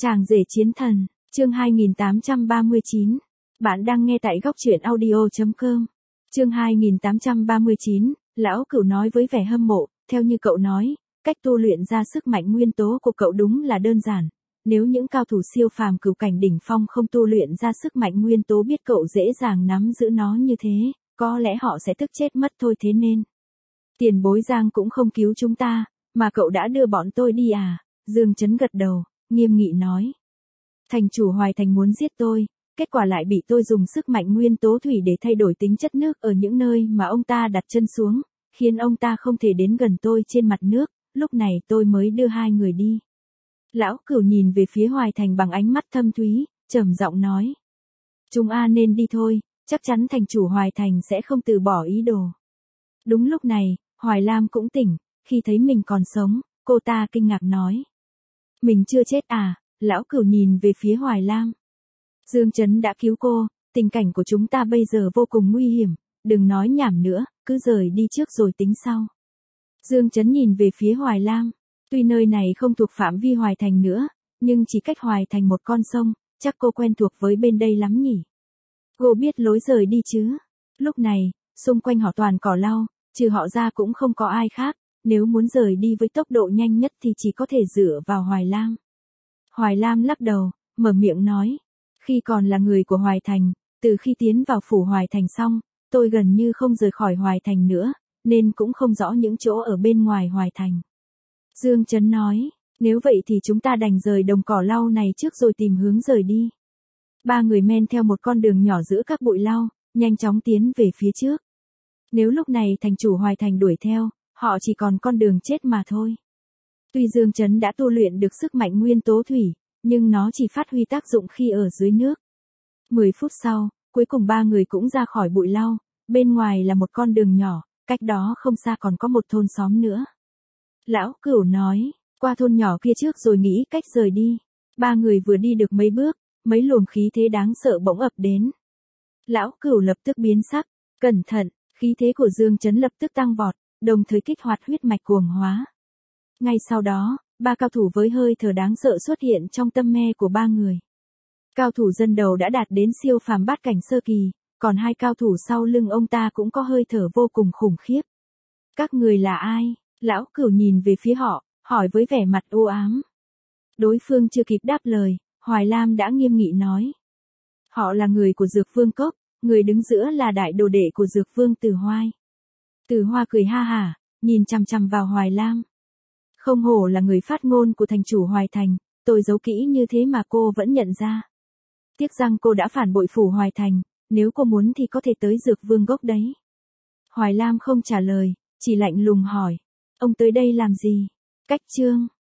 Chàng rể chiến thần, chương 2839. Bạn đang nghe tại góc truyện audio.com. Chương 2839, lão Cửu nói với vẻ hâm mộ, theo như cậu nói, cách tu luyện ra sức mạnh nguyên tố của cậu đúng là đơn giản. Nếu những cao thủ siêu phàm cửu cảnh đỉnh phong không tu luyện ra sức mạnh nguyên tố biết cậu dễ dàng nắm giữ nó như thế, có lẽ họ sẽ tức chết mất thôi, thế nên. Tiền bối Giang cũng không cứu chúng ta, mà cậu đã đưa bọn tôi đi à? Dương Chấn gật đầu, nghiêm nghị nói. Thành chủ Hoài Thành muốn giết tôi, kết quả lại bị tôi dùng sức mạnh nguyên tố thủy để thay đổi tính chất nước ở những nơi mà ông ta đặt chân xuống, khiến ông ta không thể đến gần tôi trên mặt nước, lúc này tôi mới đưa hai người đi. Lão Cửu nhìn về phía Hoài Thành bằng ánh mắt thâm thúy, trầm giọng nói. Chúng a nên đi thôi, chắc chắn thành chủ Hoài Thành sẽ không từ bỏ ý đồ. Đúng lúc này, Hoài Lam cũng tỉnh, khi thấy mình còn sống, cô ta kinh ngạc nói. Mình chưa chết à? Lão Cửu nhìn về phía Hoài Lam. Dương Chấn đã cứu cô, tình cảnh của chúng ta bây giờ vô cùng nguy hiểm, đừng nói nhảm nữa, cứ rời đi trước rồi tính sau. Dương Chấn nhìn về phía Hoài Lam, tuy nơi này không thuộc phạm vi Hoài Thành nữa, nhưng chỉ cách Hoài Thành một con sông, chắc cô quen thuộc với bên đây lắm nhỉ. Cô biết lối rời đi chứ? Lúc này, xung quanh họ toàn cỏ lau, trừ họ ra cũng không có ai khác, nếu muốn rời đi với tốc độ nhanh nhất thì chỉ có thể dựa vào Hoài Lam. Hoài Lam lắc đầu, mở miệng nói, khi còn là người của Hoài Thành, từ khi tiến vào phủ Hoài Thành xong, tôi gần như không rời khỏi Hoài Thành nữa, nên cũng không rõ những chỗ ở bên ngoài Hoài Thành. Dương Chấn nói, nếu vậy thì chúng ta đành rời đồng cỏ lau này trước rồi tìm hướng rời đi. Ba người men theo một con đường nhỏ giữa các bụi lau, nhanh chóng tiến về phía trước. Nếu lúc này thành chủ Hoài Thành đuổi theo, họ chỉ còn con đường chết mà thôi. Tuy Dương Chấn đã tu luyện được sức mạnh nguyên tố thủy, nhưng nó chỉ phát huy tác dụng khi ở dưới nước. 10 phút sau, cuối cùng ba người cũng ra khỏi bụi lau, bên ngoài là một con đường nhỏ, cách đó không xa còn có một thôn xóm nữa. Lão Cửu nói, qua thôn nhỏ kia trước rồi nghĩ cách rời đi. Ba người vừa đi được mấy bước, mấy luồng khí thế đáng sợ bỗng ập đến. Lão Cửu lập tức biến sắc, cẩn thận, khí thế của Dương Chấn lập tức tăng vọt, đồng thời kích hoạt huyết mạch cuồng hóa. Ngay sau đó, ba cao thủ với hơi thở đáng sợ xuất hiện trong tâm me của ba người. Cao thủ dân đầu đã đạt đến siêu phàm bát cảnh sơ kỳ, còn hai cao thủ sau lưng ông ta cũng có hơi thở vô cùng khủng khiếp. Các người là ai? Lão Cửu nhìn về phía họ, hỏi với vẻ mặt u ám. Đối phương chưa kịp đáp lời, Hoài Lam đã nghiêm nghị nói. Họ là người của Dược Vương Cốc, người đứng giữa là đại đồ đệ của Dược Vương Tử Hoai. Tử Hoa cười ha hả, nhìn chằm chằm vào Hoài Lam. Không hổ là người phát ngôn của thành chủ Hoài Thành, tôi giấu kỹ như thế mà cô vẫn nhận ra. Tiếc rằng cô đã phản bội phủ Hoài Thành, nếu cô muốn thì có thể tới Dược Vương Gốc đấy. Hoài Lam không trả lời, chỉ lạnh lùng hỏi. Ông tới đây làm gì? Cách chương.